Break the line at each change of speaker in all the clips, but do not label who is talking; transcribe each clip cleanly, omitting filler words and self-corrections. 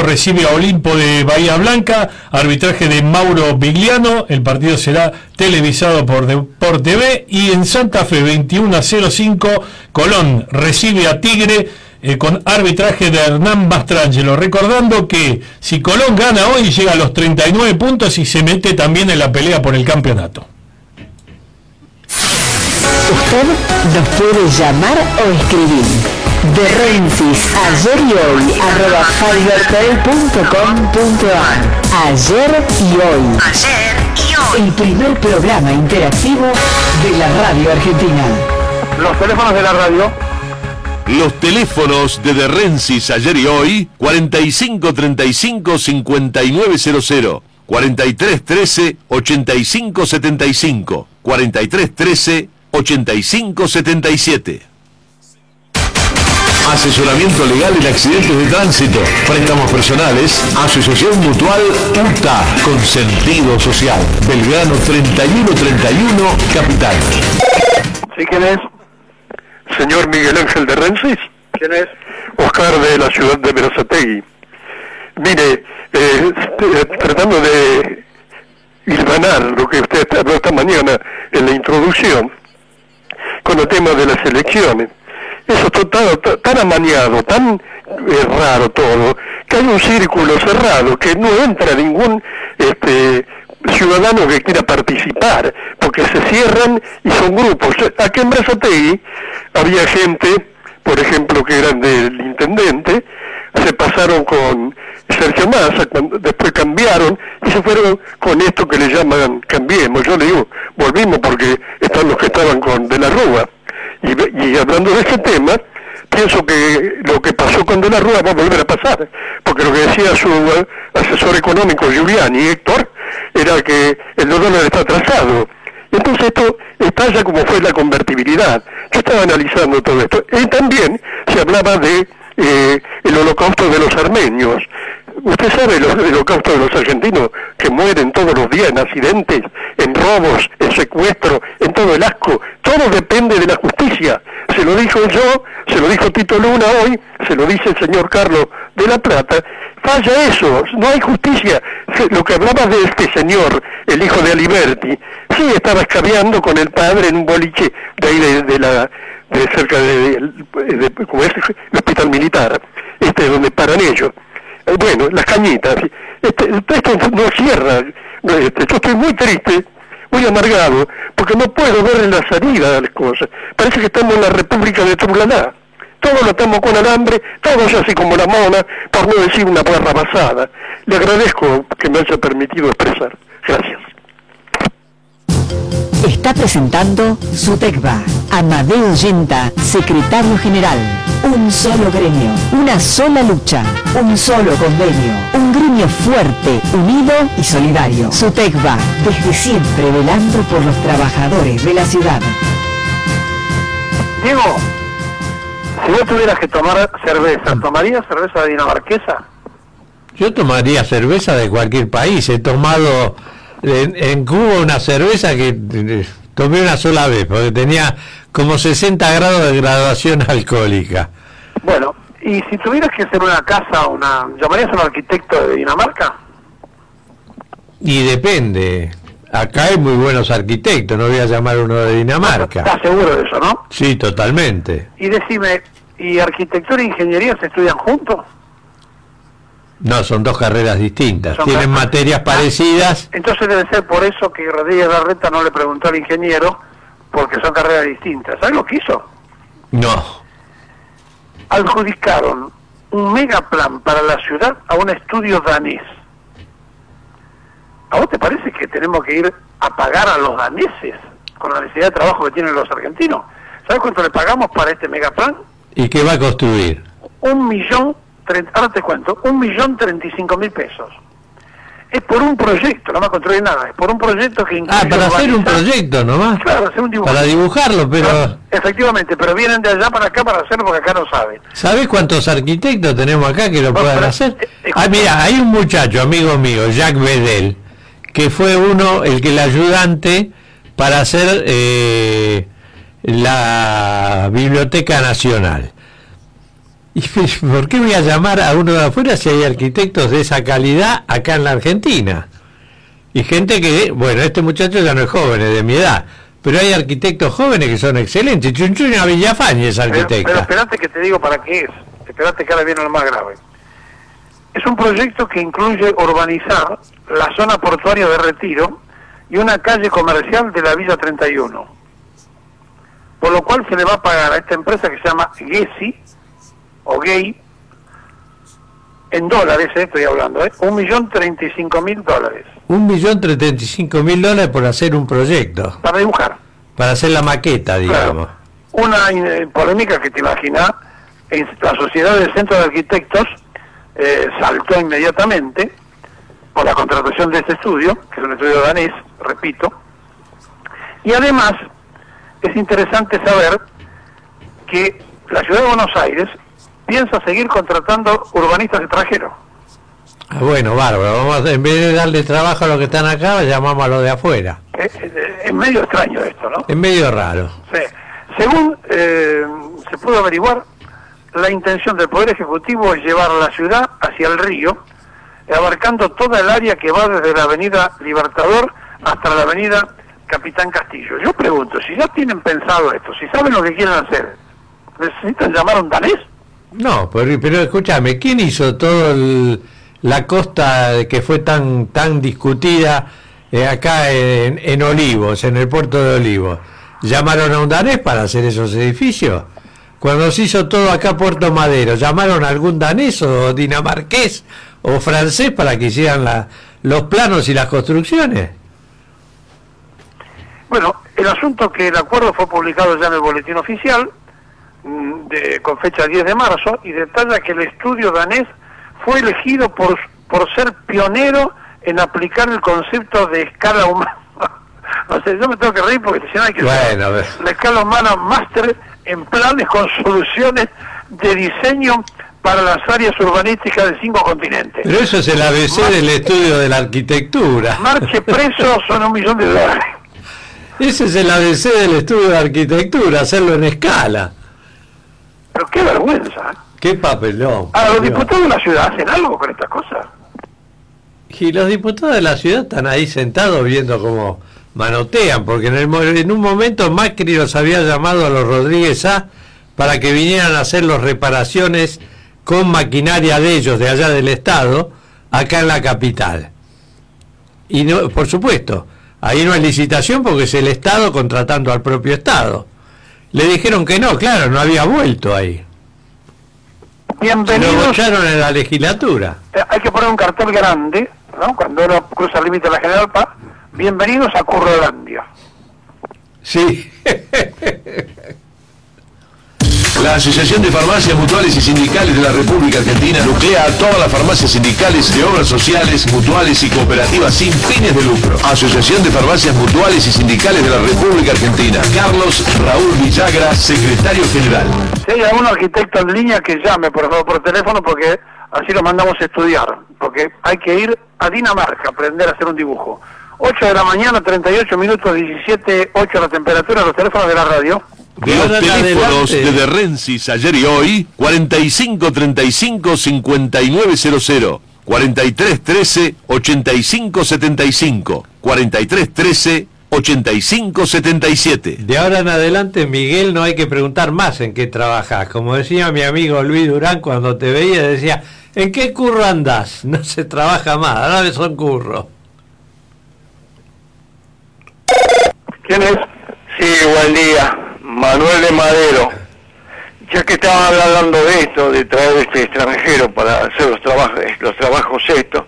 recibe a Olimpo de Bahía Blanca, arbitraje de Mauro Vigliano, el partido será televisado por Deport TV. Y en Santa Fe 21:05 Colón recibe a Tigre con arbitraje de Hernán Mastrangelo, recordando que si Colón gana hoy llega a los 39 puntos y se mete también en la pelea por el campeonato.
Usted nos puede llamar o escribir. De Rensis, ayer y hoy, @fibertel.com.ar. Ayer y hoy.
Ayer y hoy.
El primer programa interactivo de la radio argentina.
Los teléfonos de la radio.
Los teléfonos de Rensis ayer y hoy, 4535-5900, 4313-8575, 4313-8577. Asesoramiento legal en accidentes de tránsito, préstamos personales, Asociación Mutual UTA, con sentido social, Belgrano 3131, Capital.
¿Sí, quién es? Señor Miguel Ángel de Rensis. ¿Quién es? Oscar, de la ciudad de Berazategui. Mire, tratando de hilvanar lo que usted habló esta mañana en la introducción, con el tema de las elecciones. Eso está tan amañado, tan raro todo, que hay un círculo cerrado, que no entra ningún ciudadano que quiera participar, porque se cierran y son grupos. Aquí en Berazategui había gente, por ejemplo, que eran del intendente, se pasaron con Sergio Massa, después cambiaron y se fueron con esto que le llaman Cambiemos. Yo le digo, volvimos porque están los que estaban con De la Rúa. Y hablando de ese tema, pienso que lo que pasó con De la Rúa va a volver a pasar, porque lo que decía su asesor económico Giuliani, Héctor, era que el dólar está atrasado. Entonces esto estalla como fue la convertibilidad. Yo estaba analizando todo esto. Y también se hablaba de el holocausto de los armenios. Usted sabe el holocausto de los argentinos que mueren todos los días en accidentes, en robos, en secuestro, en todo el asco. Todo depende de la justicia. Se lo dijo yo, se lo dijo Tito Luna hoy, se lo dice el señor Carlos de la Plata. Falla eso, no hay justicia. Lo que hablaba de este señor, el hijo de Aliberti, sí estaba escabeando con el padre en un boliche de ahí de cerca de como es el hospital militar, donde paran ellos. Bueno, las cañitas. Esto no cierra. Yo estoy muy triste, muy amargado, porque no puedo ver la salida de las cosas. Parece que estamos en la República de Trulaná. Todos lo estamos con alambre, todos así como la mona, por no decir una barra basada. Le agradezco que me haya permitido expresar. Gracias.
Está presentando SUTECBA. Amadeo Yenta, secretario general. Un solo gremio, una sola lucha, un solo convenio. Un gremio fuerte, unido y solidario. SUTECBA, desde siempre velando por los trabajadores de la ciudad.
Diego, si vos tuvieras que tomar cerveza, ¿tomarías cerveza dinamarquesa?
Yo tomaría cerveza de cualquier país. He tomado en Cuba una cerveza que tomé una sola vez, porque tenía como 60 grados de graduación alcohólica.
Bueno, y si tuvieras que hacer una casa, ¿llamarías a un arquitecto de Dinamarca?
Y depende. Acá hay muy buenos arquitectos, no voy a llamar uno de Dinamarca.
¿Estás seguro de eso, no?
Sí, totalmente.
Y decime, ¿y arquitectura e ingeniería se estudian juntos?
No, son dos carreras distintas. Tienen materias parecidas.
Entonces debe ser por eso que Rodríguez Larreta no le preguntó al ingeniero, porque son carreras distintas. ¿Sabes lo que hizo?
No.
Adjudicaron un megaplan para la ciudad a un estudio danés. ¿A vos te parece que tenemos que ir a pagar a los daneses con la necesidad de trabajo que tienen los argentinos? ¿Sabes cuánto le pagamos para este megaplan?
¿Y qué va a construir?
Ahora te cuento, 1.035.000 pesos. Es por un proyecto, no va a construir nada, es por un proyecto que incluye...
para hacer un proyecto nomás.
Claro, hacer un dibujo.
Para dibujarlo, pero...
No, efectivamente, pero vienen de allá para acá para hacerlo porque acá no saben.
¿Sabés cuántos arquitectos tenemos acá que lo puedan hacer? Mira, hay un muchacho, amigo mío, Jacques Bedel, que fue el ayudante para hacer la Biblioteca Nacional. ¿Y por qué voy a llamar a uno de afuera si hay arquitectos de esa calidad acá en la Argentina? Y gente que, bueno, este muchacho ya no es joven, es de mi edad, pero hay arquitectos jóvenes que son excelentes. Chunchuna Villafañe es arquitecta.
Pero esperate que te digo para qué es. Esperate que ahora viene lo más grave. Es un proyecto que incluye urbanizar la zona portuaria de Retiro y una calle comercial de la Villa 31. Por lo cual se le va a pagar a esta empresa que se llama Gesi, o Gay, en dólares, estoy hablando, $1.035.000.
$1.035.000 por hacer un proyecto.
Para dibujar.
Para hacer la maqueta, digamos.
Claro. Una polémica que te imaginas, en la sociedad del Centro de Arquitectos saltó inmediatamente por la contratación de este estudio, que es un estudio danés, repito. Y además, es interesante saber que la ciudad de Buenos Aires piensa seguir contratando urbanistas extranjeros.
Bueno, bárbaro. Vamos, en vez de darle trabajo a los que están acá, llamamos a los de afuera.
Es medio extraño esto, ¿no?
Es medio raro.
Sí. Según se pudo averiguar, la intención del Poder Ejecutivo es llevar la ciudad hacia el río, abarcando toda el área que va desde la avenida Libertador hasta la avenida Capitán Castillo. Yo pregunto, si ya tienen pensado esto, si saben lo que quieren hacer, ¿necesitan llamar a un danés?
No, pero escúchame, ¿quién hizo todo la costa que fue tan discutida acá en Olivos, en el puerto de Olivos? ¿Llamaron a un danés para hacer esos edificios? Cuando se hizo todo acá Puerto Madero, ¿llamaron a algún danés o dinamarqués o francés para que hicieran los planos y las construcciones?
Bueno, el asunto que el acuerdo fue publicado ya en el boletín oficial, con fecha 10 de marzo, y detalla que el estudio danés fue elegido por ser pionero en aplicar el concepto de escala humana. O sea, yo me tengo que reír porque si no hay que
bueno,
la escala humana máster en planes con soluciones de diseño para las áreas urbanísticas de 5 continentes.
Pero eso es el ABC del estudio de la arquitectura.
Marche preso son $1 millón.
Ese es el ABC del estudio de la arquitectura, hacerlo en escala.
Pero qué vergüenza.
Qué papelón.
Ahora, los diputados de la ciudad hacen algo con estas cosas.
Y los diputados de la ciudad están ahí sentados viendo cómo manotean, porque en un momento Macri los había llamado a los Rodríguez A para que vinieran a hacer las reparaciones con maquinaria de ellos, de allá del Estado, acá en la capital. Y no, por supuesto, ahí no hay licitación porque es el Estado contratando al propio Estado. Le dijeron que no, claro, no había vuelto ahí.
Bienvenidos.
Lo bocharon en la legislatura.
Hay que poner un cartel grande, ¿no? Cuando uno cruza el límite de la General Paz, bienvenidos a Currolandia.
Sí.
La Asociación de Farmacias Mutuales y Sindicales de la República Argentina nuclea a todas las farmacias sindicales de obras sociales, mutuales y cooperativas sin fines de lucro. Asociación de Farmacias Mutuales y Sindicales de la República Argentina. Carlos Raúl Villagra, secretario general.
Si hay algún arquitecto en línea, que llame, por favor, por teléfono, porque así lo mandamos a estudiar. Porque hay que ir a Dinamarca a aprender a hacer un dibujo. 8 de la mañana, 38 minutos, 17:08 la temperatura, los teléfonos de la radio.
De los teléfonos de Derrensis ayer y hoy, 4535-5900, 4313-8575, 4313-8577.
De ahora en adelante, Miguel, no hay que preguntar más en qué trabajás. Como decía mi amigo Luis Durán, cuando te veía, decía, ¿en qué curro andás? No se trabaja más, ahora son curros.
¿Quién es?
Sí, buen día. Manuel de Madero. Ya que estaban hablando de esto, de traer este extranjero para hacer los trabajos estos,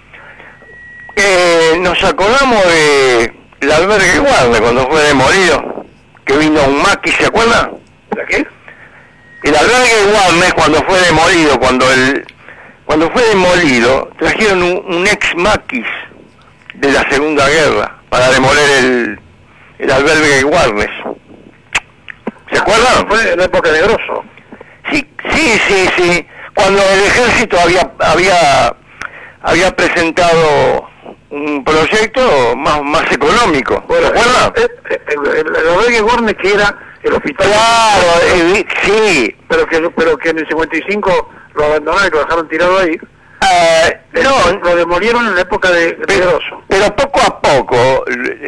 nos acordamos de el albergue Warner cuando fue demolido, que vino un maquis, ¿se acuerdan?
¿De qué?
El albergue Warner cuando fue demolido, cuando fue demolido, trajeron un ex maquis de la Segunda Guerra para demoler el albergue Warner. ¿Se acuerdan?
Fue en la época de Grosso.
Sí. Cuando el ejército había presentado un proyecto más económico.
Bueno,
¿se acuerdan?
el albergue Warner, que era el hospital.
Claro, sí.
Pero que en el 55 lo abandonaron y lo dejaron tirado ahí.
No,
lo demolieron en la época de Grosso.
Pero poco a poco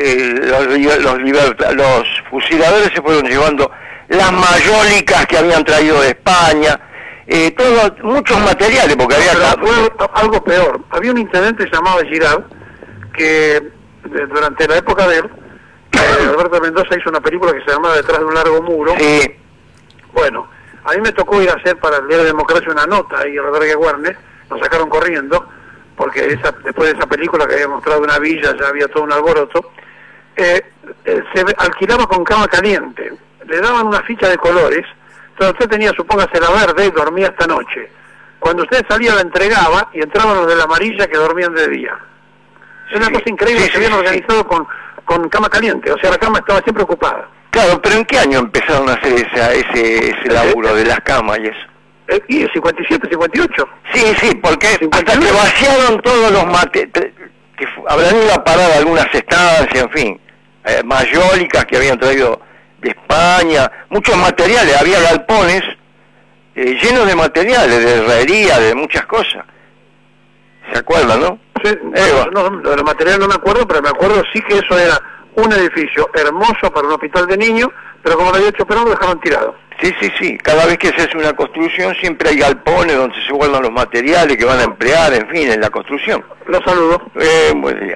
los fusiladores se fueron llevando las mayólicas que habían traído de España, muchos materiales, porque
fue algo peor. Había un intendente llamado Girard que durante la época de él, Alberto Mendoza hizo una película que se llamaba Detrás de un largo muro.
Sí.
Bueno, a mí me tocó ir a hacer para el Diario de Democracia una nota ahí al albergue Warner. Nos sacaron corriendo porque después de esa película que había mostrado una villa ya había todo un alboroto. Se alquilaba con cama caliente, le daban una ficha de colores, entonces usted tenía, supóngase, la verde y dormía esta noche. Cuando usted salía la entregaba y entraban los de la amarilla que dormían de día. Es una cosa increíble, se habían organizado con cama caliente, o sea, la cama estaba siempre ocupada.
Claro, pero ¿en qué año empezaron a hacer ese laburo de las camas y eso?
Y 57, 58.
Sí, porque 58. Hasta que vaciaron todos los materiales, que habrán ido a parar algunas estancias, en fin, mayólicas que habían traído de España, muchos materiales, había galpones llenos de materiales, de herrería, de muchas cosas. ¿Se acuerdan, no?
Sí, no, de los materiales no me acuerdo, pero me acuerdo sí que eso era un edificio hermoso para un hospital de niños, pero como lo había hecho Perón, lo dejaron tirado.
Sí, cada vez que se hace una construcción siempre hay galpones donde se guardan los materiales que van a emplear, en fin, en la construcción.
Los saludo.
Buen día.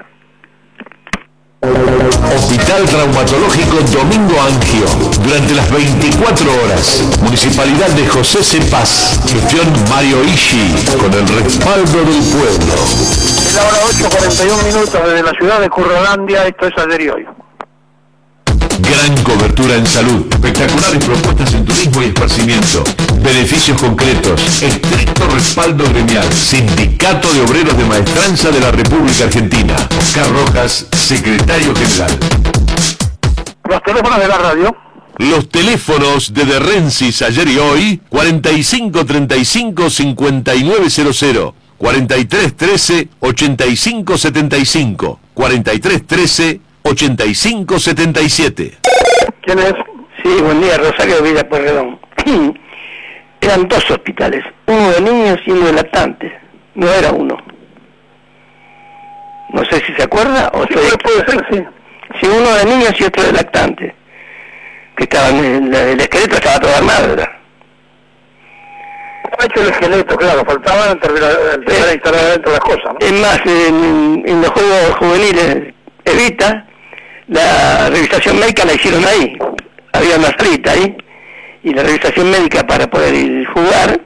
Hospital Traumatológico Domingo Angio, durante las 24 horas. Municipalidad de José Cepaz, gestión Mario Ishi, con el respaldo del pueblo.
Es la hora 8:41 desde la ciudad de Currolandia, esto es ayer y hoy.
Gran cobertura en salud, espectaculares propuestas en turismo y esparcimiento, beneficios concretos, estricto respaldo gremial, Sindicato de Obreros de Maestranza de la República Argentina. Oscar Rojas, secretario general.
Los teléfonos de la radio.
Los teléfonos de Rensis ayer y hoy, 4535-5900, 4313-8575, 4313-8577.
¿Quién es?
Sí, buen día, Rosario Villa Pueyrredón. Eran dos hospitales, uno de niños y uno de lactantes, no era uno. No sé si se acuerda o
puede ser, sí.
Sí, uno de niños y otro de lactantes, que estaban, el esqueleto estaba todo armado, ¿verdad?
Estaba hecho el esqueleto, claro, faltaba empezar a instalar dentro las cosas, ¿no?
Es más, en los Juegos Juveniles Evita, la revisación médica la hicieron ahí, había una frita ahí, y la revisación médica para poder ir a jugar,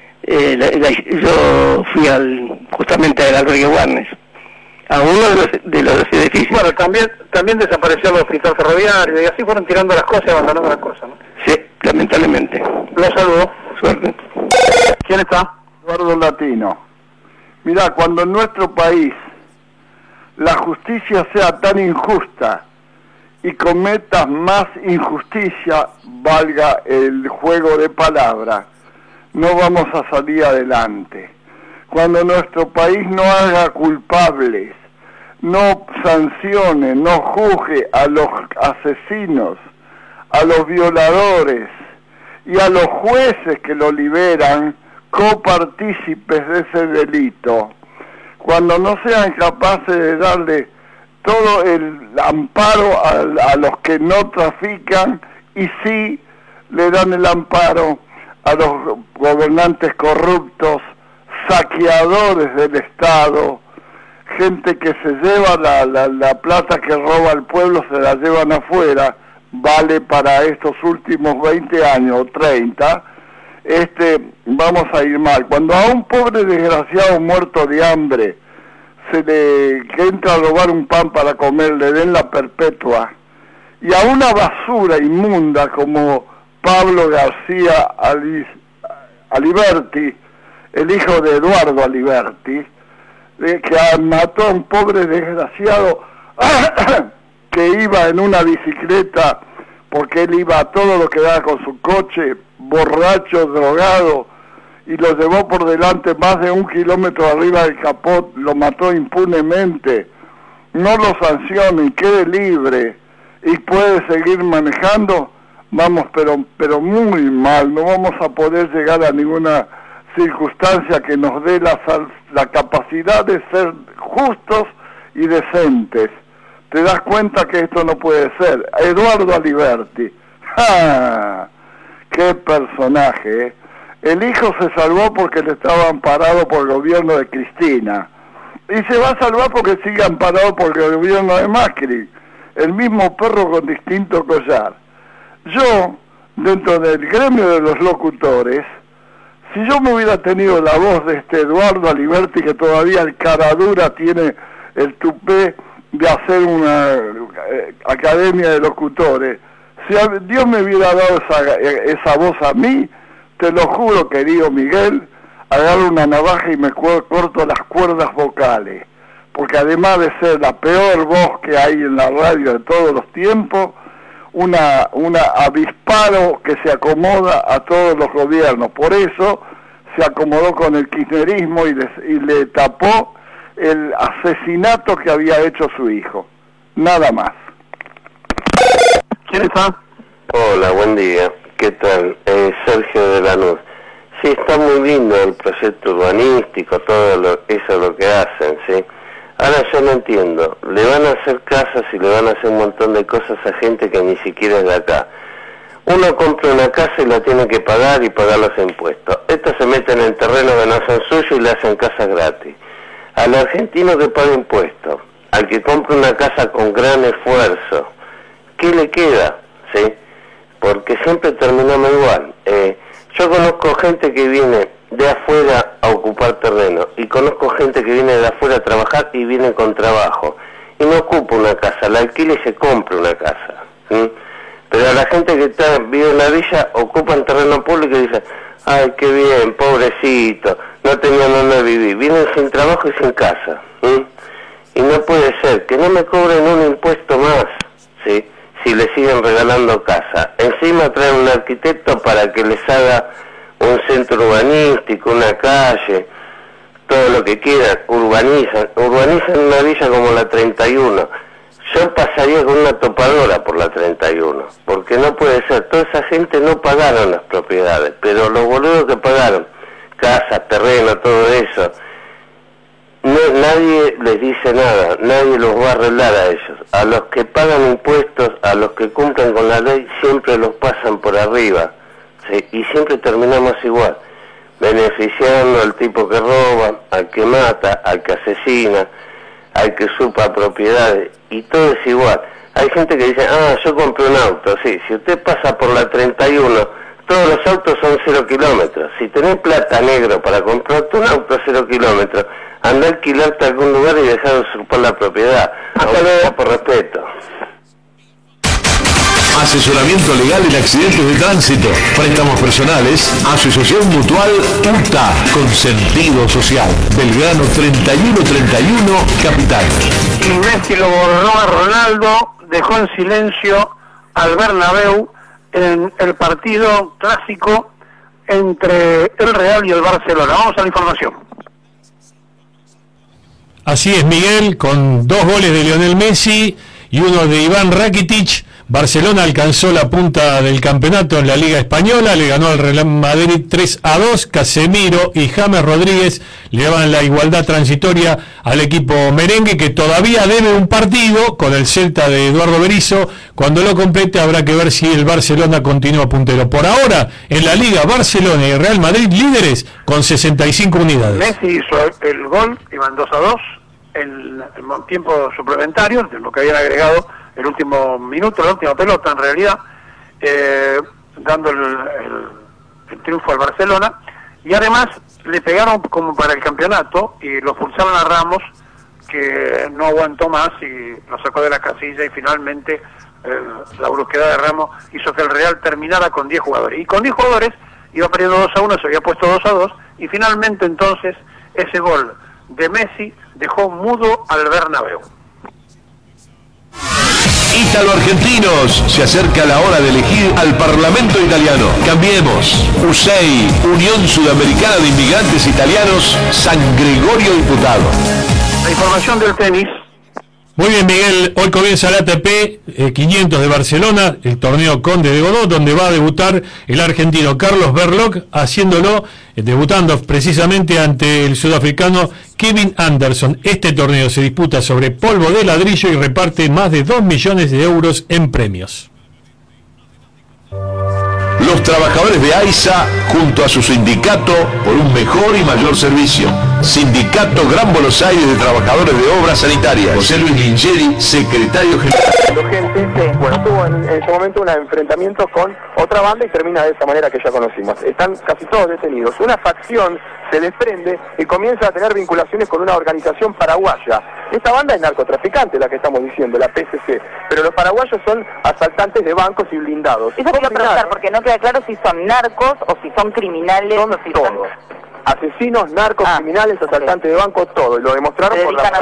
yo fui justamente al albergue Warnes, a uno de los edificios.
Bueno, también desapareció el hospital ferroviario, y así fueron tirando las cosas y abandonando las cosas, ¿no?
Sí, lamentablemente.
Los saludo.
Suerte.
¿Quién está?
Eduardo Latino. Mirá, cuando en nuestro país la justicia sea tan injusta y cometas más injusticia, valga el juego de palabras, no vamos a salir adelante. Cuando nuestro país no haga culpables, no sancione, no juzgue a los asesinos, a los violadores y a los jueces que lo liberan, copartícipes de ese delito, cuando no sean capaces de darle todo el amparo a los que no trafican y sí le dan el amparo a los gobernantes corruptos, saqueadores del Estado, gente que se lleva la plata que roba el pueblo, se la llevan afuera, vale para estos últimos 20 años o 30, vamos a ir mal. Cuando a un pobre desgraciado muerto de hambre que entra a robar un pan para comer, le den la perpetua, y a una basura inmunda como Pablo García Aliberti, el hijo de Eduardo Aliberti, que mató a un pobre desgraciado que iba en una bicicleta, porque él iba a todo lo que daba con su coche, borracho, drogado, y lo llevó por delante más de 1 kilómetro arriba del capot, lo mató impunemente. No lo sancionen, quede libre y puede seguir manejando, vamos pero muy mal, no vamos a poder llegar a ninguna circunstancia que nos dé la capacidad de ser justos y decentes. Te das cuenta que esto no puede ser. Eduardo Aliberti, ¡ja! ¡Qué personaje! El hijo se salvó porque le estaba amparado por el gobierno de Cristina. Y se va a salvar porque sigue amparado por el gobierno de Macri. El mismo perro con distinto collar. Yo, dentro del gremio de los locutores, si yo me hubiera tenido la voz de este Eduardo Aliberti, que todavía el caradura tiene el tupé de hacer una academia de locutores, si Dios me hubiera dado esa voz a mí, te lo juro, querido Miguel, agarro una navaja y me corto las cuerdas vocales, porque además de ser la peor voz que hay en la radio de todos los tiempos, una avisparo que se acomoda a todos los gobiernos. Por eso se acomodó con el kirchnerismo y le tapó el asesinato que había hecho su hijo. Nada más.
¿Quién está?
Hola, buen día. ¿Qué tal? Sergio de Lanús. Sí, está muy lindo el proyecto urbanístico, todo eso lo que hacen, ¿sí? Ahora yo no entiendo, le van a hacer casas y le van a hacer un montón de cosas a gente que ni siquiera es de acá. Uno compra una casa y la tiene que pagar y pagar los impuestos. Estos se meten en terreno que no son suyos y le hacen casas gratis. Al argentino que paga impuestos, al que compra una casa con gran esfuerzo, ¿qué le queda? ¿Sí? Porque siempre terminamos igual. Yo conozco gente que viene de afuera a ocupar terreno y conozco gente que viene de afuera a trabajar y viene con trabajo y no ocupa una casa, la alquila y se compra una casa, ¿sí? Pero a la gente que vive en la villa ocupan terreno público y dicen, ay, qué bien, pobrecito, no tenían dónde vivir, vienen sin trabajo y sin casa, ¿sí? Y no puede ser que no me cobren un impuesto más, ¿sí? Si le siguen regalando casa. Encima traen un arquitecto para que les haga un centro urbanístico, una calle, todo lo que quieran, urbanizan una villa como la 31. Yo pasaría con una topadora por la 31, porque no puede ser, toda esa gente no pagaron las propiedades, pero los boludos que pagaron, casas, terreno, todo eso, nadie les dice nada, nadie los va a arreglar a ellos. A los que pagan impuestos, a los que cumplen con la ley, siempre los pasan por arriba. Sí, y siempre terminamos igual, beneficiando al tipo que roba, al que mata, al que asesina, al que usurpa propiedades, y todo es igual. Hay gente que dice, yo compré un auto, sí, si usted pasa por la 31, todos los autos son 0 kilómetros. Si tenés plata, negro, para comprarte un auto a 0 kilómetros, anda a alquilarte a algún lugar y dejar de usurpar la propiedad. Hasta luego, por respeto.
Asesoramiento legal en accidentes de tránsito, préstamos personales, Asociación Mutual UTA, con sentido social, Belgrano 3131, Capital.
Y Messi lo borró a Ronaldo, dejó en silencio al Bernabéu en el partido clásico entre el Real y el Barcelona. Vamos a la información.
Así es, Miguel, con 2 goles de Lionel Messi y uno de Iván Rakitic, Barcelona alcanzó la punta del campeonato en la Liga Española, le ganó al Real Madrid 3-2, Casemiro y James Rodríguez le daban la igualdad transitoria al equipo merengue, que todavía debe un partido con el Celta de Eduardo Berizzo. Cuando lo complete habrá que ver si el Barcelona continúa puntero. Por ahora, en la Liga, Barcelona y Real Madrid líderes con 65 unidades.
Messi hizo el gol, iban 2-2 en el tiempo suplementario, de lo que habían agregado el último minuto, la última pelota en realidad, dando el triunfo al Barcelona, y además le pegaron como para el campeonato y lo expulsaron a Ramos, que no aguantó más y lo sacó de la casilla, y finalmente la brusquedad de Ramos hizo que el Real terminara con 10 jugadores, y con 10 jugadores iba perdiendo 2-1, se había puesto 2-2, y finalmente entonces ese gol de Messi dejó mudo al Bernabéu.
Ítalo-argentinos, se acerca la hora de elegir al Parlamento italiano. Cambiemos. USEI, Unión Sudamericana de Inmigrantes Italianos, San Gregorio Diputado.
La información del tenis.
Muy bien, Miguel, hoy comienza el ATP 500 de Barcelona, el torneo Conde de Godó, donde va a debutar el argentino Carlos Berlocq, debutando precisamente ante el sudafricano Kevin Anderson. Este torneo se disputa sobre polvo de ladrillo y reparte más de 2 millones de euros en premios.
Los trabajadores de AISA, junto a su sindicato, por un mejor y mayor servicio. Sindicato Gran Buenos Aires de Trabajadores de Obras Sanitarias. José Luis Lingeri, secretario general.
Gente, tuvo en ese momento un enfrentamiento con otra banda y termina de esa manera que ya conocimos. Están casi todos detenidos. Una facción se desprende y comienza a tener vinculaciones con una organización paraguaya. Esta banda es narcotraficante, la que estamos diciendo, la PCC, pero los paraguayos son asaltantes de bancos y blindados.
Eso quería preguntar, porque no queda claro si son narcos o si son criminales.
Son todos. Asesinos, narcos, criminales, asaltantes de banco, todo. Y lo demostraron por la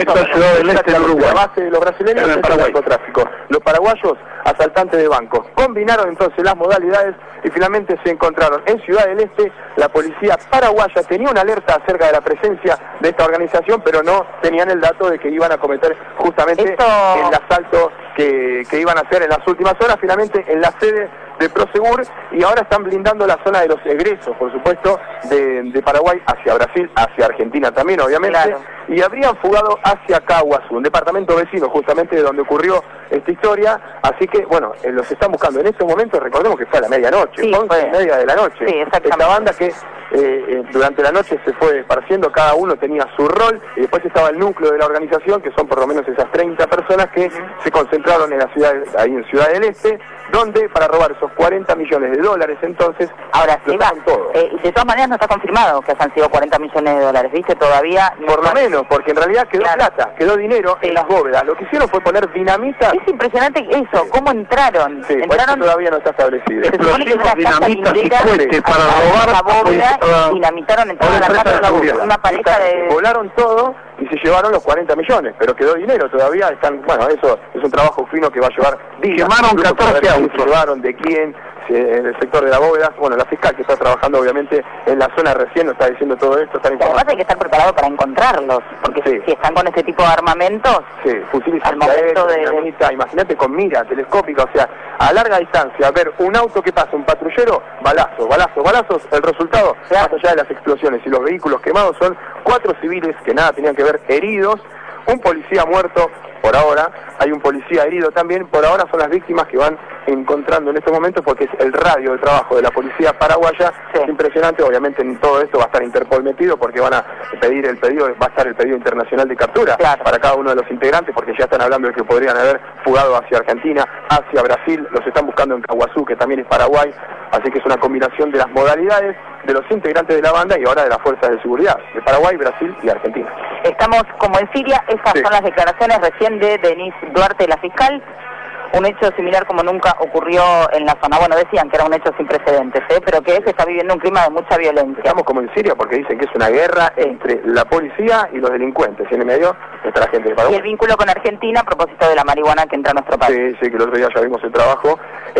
base de los brasileños es el narcotráfico. Los paraguayos, asaltantes de bancos. Combinaron entonces las modalidades y finalmente se encontraron en Ciudad del Este. La policía paraguaya tenía una alerta acerca de la presencia de esta organización, pero no tenían el dato de que iban a cometer justamente el asalto que iban a hacer en las últimas horas, finalmente en la sede de Prosegur, y ahora están blindando la zona de los egresos, por supuesto, de Paraguay hacia Brasil, hacia Argentina también, obviamente, y habrían fugado hacia Caguazú, un departamento vecino justamente de donde ocurrió esta historia, así que, bueno, los están buscando. En estos momentos, recordemos que fue a la medianoche, 11:30 de la noche, esta banda que durante la noche se fue esparciendo, cada uno tenía su rol, y después estaba el núcleo de la organización, que son por lo menos esas 30 personas que se concentraron en la ciudad, ahí en Ciudad del Este, donde para robar esos 40 millones de dólares, entonces,
ahora sí va. De todas maneras no está confirmado que hayan sido 40 millones de dólares, ¿viste? Todavía no.
Por lo menos, porque en realidad quedó plata, quedó dinero en las bóvedas. Lo que hicieron fue poner dinamita.
Es impresionante eso, ¿cómo entraron?
Sí, entraron, todavía no está establecido.
Se supone que la dinamita y cohetes para robar la bóveda, dinamitaron en toda la casa de una pareja de...
Volaron todo y se llevaron los 40 millones, pero quedó dinero todavía. Están, bueno, eso es un trabajo fino que va a llevar días.
Quemaron 14 autos.
Se llevaron, de quién, en el sector de la bóveda. Bueno, la fiscal que está trabajando obviamente en la zona recién nos está diciendo todo esto.
Además hay que estar preparado para encontrarlos, porque si están con este tipo de armamentos,
fusiles
al momento de...
Imagínate con mira telescópica, o sea, a larga distancia, ver un auto que pasa, un patrullero, balazos, el resultado, más allá de las explosiones y los vehículos quemados, son 4 civiles que nada tenían que ver, heridos, un policía muerto. Por ahora, hay un policía herido también. Por ahora son las víctimas que van encontrando en estos momentos, porque es el radio de trabajo de la policía paraguaya. Es impresionante. Obviamente en todo esto va a estar Interpol metido, porque van a pedir el pedido, va a estar el pedido internacional de captura para cada uno de los integrantes, porque ya están hablando de que podrían haber fugado hacia Argentina, hacia Brasil. Los están buscando en Caguazú, que también es Paraguay. Así que es una combinación de las modalidades de los integrantes de la banda y ahora de las fuerzas de seguridad de Paraguay, Brasil y Argentina.
Estamos como en Siria. Esas son las declaraciones recién de Denise Duarte, la fiscal. Un hecho similar como nunca ocurrió en la zona. Bueno, decían que era un hecho sin precedentes, pero que se está viviendo un clima de mucha violencia.
Estamos como en Siria porque dicen que es una guerra entre la policía y los delincuentes. Y en el medio está la gente de Paraguay.
Y el vínculo con Argentina a propósito de la marihuana que entra a nuestro país.
Sí, que el otro día ya vimos el trabajo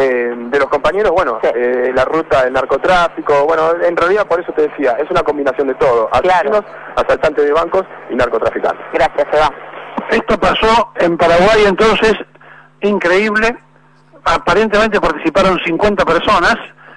de los compañeros. Bueno, la ruta del narcotráfico. Bueno, en realidad por eso te decía, es una combinación de todo. Asesinos, asaltantes de bancos y narcotraficantes.
Gracias, Eva.
Esto pasó en Paraguay entonces... Increíble, aparentemente participaron 50 personas,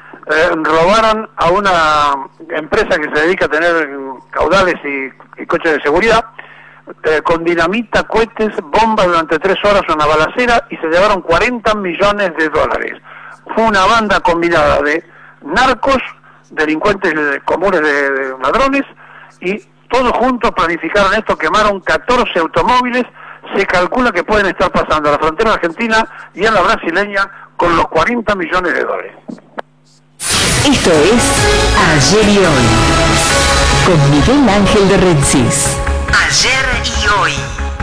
robaron a una empresa que se dedica a tener caudales y coches de seguridad, con dinamita, cohetes, bombas durante 3 horas, una balacera, y se llevaron 40 millones de dólares. Fue una banda combinada de narcos, delincuentes comunes de ladrones, y todos juntos planificaron esto, quemaron 14 automóviles. Se calcula que pueden estar pasando a la frontera argentina y a la brasileña con los 40 millones de dólares.
Esto es Ayer y Hoy, con Miguel Ángel de Rensis. Ayer y Hoy.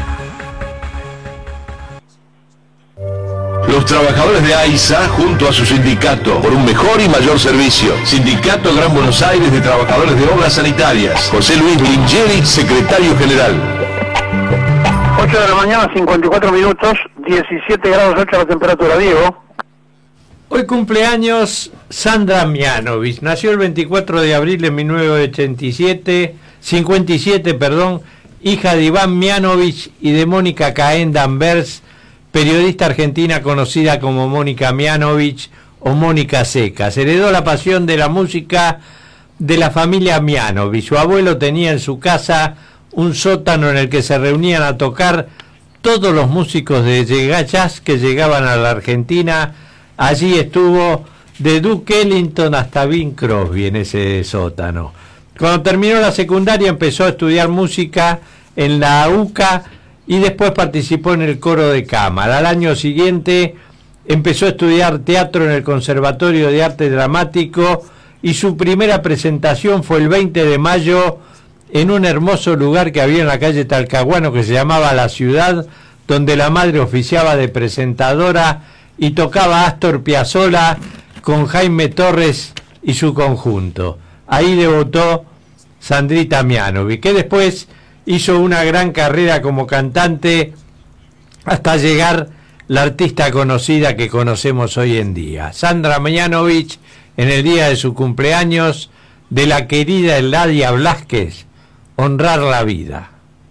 Los trabajadores de AISA, junto a su sindicato, por un mejor y mayor servicio. Sindicato Gran Buenos Aires de Trabajadores de Obras Sanitarias. José Luis Lingeri, secretario general.
8 de la mañana, 54 minutos, 17 grados 8 la temperatura. Diego.
Hoy cumpleaños Sandra Mianovich. Nació el 24 de abril de 1987, 57, hija de Iván Mianovich y de Mónica Caén Danvers, periodista argentina conocida como Mónica Mianovich o Mónica Secas. Heredó la pasión de la música de la familia Mianovich. Su abuelo tenía en su casa un sótano en el que se reunían a tocar todos los músicos de jazz que llegaban a la Argentina. Allí estuvo de Duke Ellington hasta Bing Crosby en ese sótano. Cuando terminó la secundaria empezó a estudiar música en la UCA y después participó en el coro de cámara. Al año siguiente empezó a estudiar teatro en el Conservatorio de Arte Dramático y su primera presentación fue el 20 de mayo en un hermoso lugar que había en la calle Talcahuano que se llamaba La Ciudad, donde la madre oficiaba de presentadora y tocaba Astor Piazzolla con Jaime Torres y su conjunto. Ahí debutó Sandrita Mianovich, que después hizo una gran carrera como cantante hasta llegar la artista conocida que conocemos hoy en día. Sandra Mianovich, en el día de su cumpleaños, de la querida Eladia Blasquez, Honrar la vida.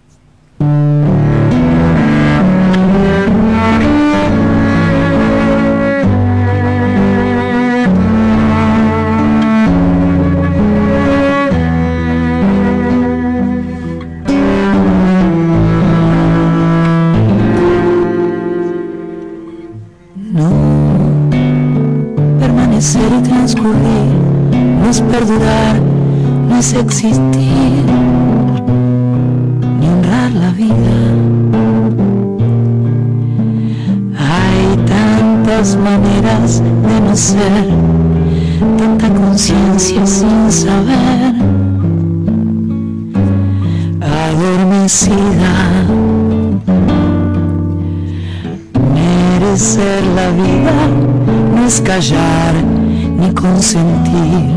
Permanecer y transcurrir no es perdurar, no es existir, ni honrar la vida. Hay tantas maneras de no ser, tanta conciencia sin saber, adormecida. Merecer la vida no es callar ni consentir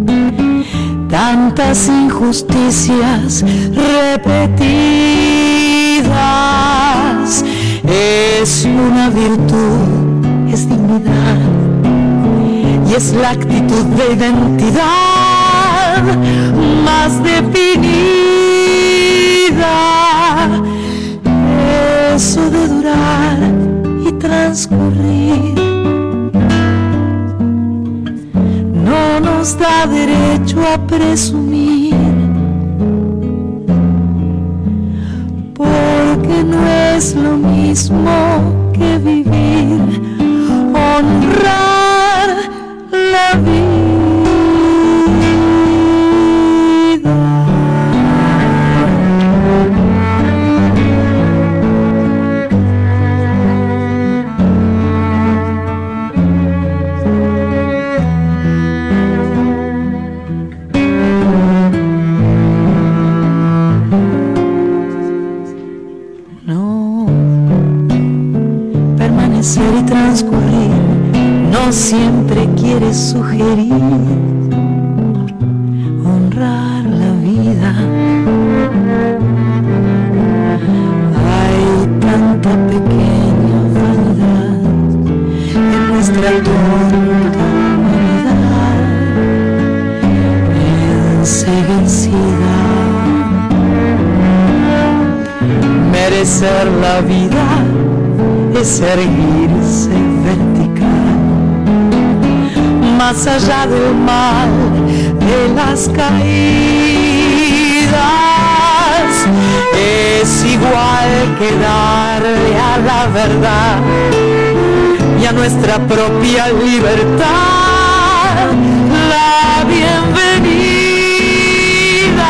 tantas injusticias repetidas. Es una virtud, es dignidad y es la actitud de identidad más definida. Eso de durar y transcurrir no nos da derecho a presumir, porque no es lo mismo que vivir, honrar la vida. Y transcurrir no siempre quiere sugerir honrar la vida. Hay tanta pequeña vanidad en nuestra tonta humanidad, enseguecida. Merecer la vida es erguirse vertical, más allá del mal, de las caídas. Es igual que darle a la verdad y a nuestra propia libertad la bienvenida.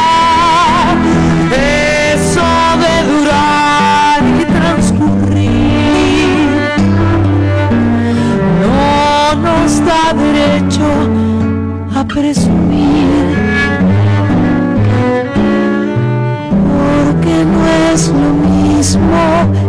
Eso de durar y transcurrir no nos da derecho a presumir, porque no es lo mismo